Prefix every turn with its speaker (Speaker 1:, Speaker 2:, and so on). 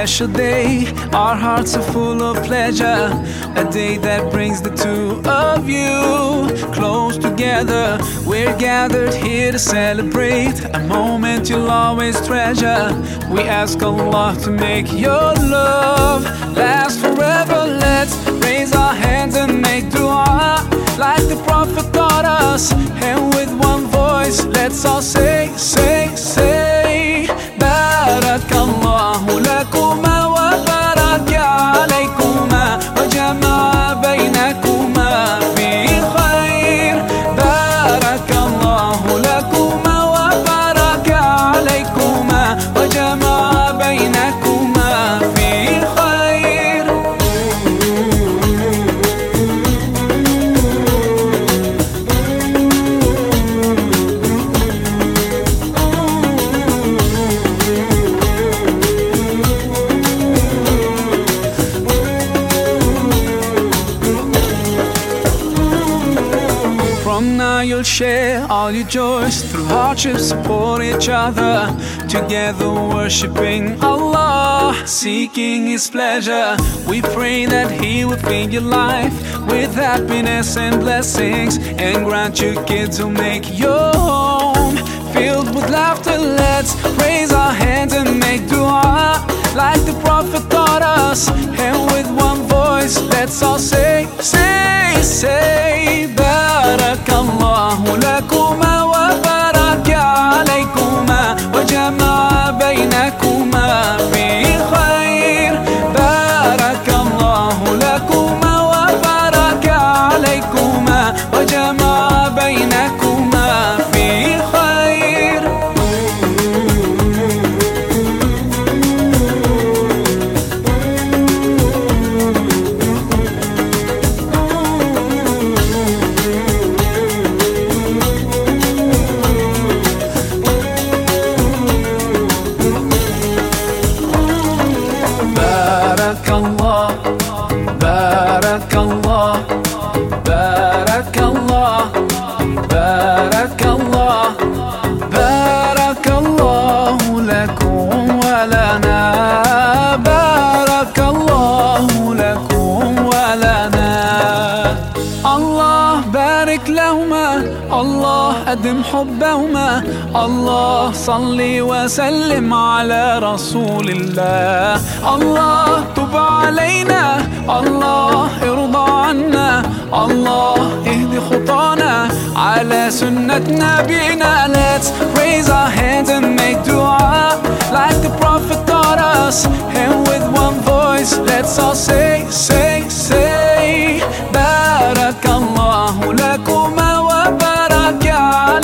Speaker 1: special day. Our hearts are full of pleasure, a day that brings the two of you close together. We're gathered here to celebrate a moment you'll always treasure. We ask Allah to make your love last forever. Let's raise our hands and make dua like the Prophet taught us, and with one voice let's all say, say, say, Barakallahu lakuma wa baraka alaykuma wa jama'a baynakuma fi khair. Barakallahu lakuma wa baraka alaykuma wa jama'a baynakuma fi khair. From now you'll share all your joys, through hardships support each other, together worshiping Allah, seeking His pleasure. We pray that He will fill your life with happiness and blessings, and grant you kids who make your home filled with laughter. Let's raise our hands and make dua like the Prophet taught us, and with one voice let's all say, say, say, Barakallahu lakuma wa baraka alaykuma wa jama'a baynakuma fi khair. Barakallahu lakuma wa baraka alaykuma wa jama'a baynakuma fi khair. Barakallah, Barakallah, Barakallah, Barakallah, Barakallahu lakum wa lana, Barakallahu lakum wa lana. Allah barik lahuma, Allah adim hubbahuma, Allah salli wa sallim ala rasulillah. Allah tub alayna, Allah irda anna, Allah ihdi khutana ala sunnat nabina. Let's raise our hands and make dua like the Prophet taught us, and with one voice let's all say, say, say, Barakallahu lakuma wa baraka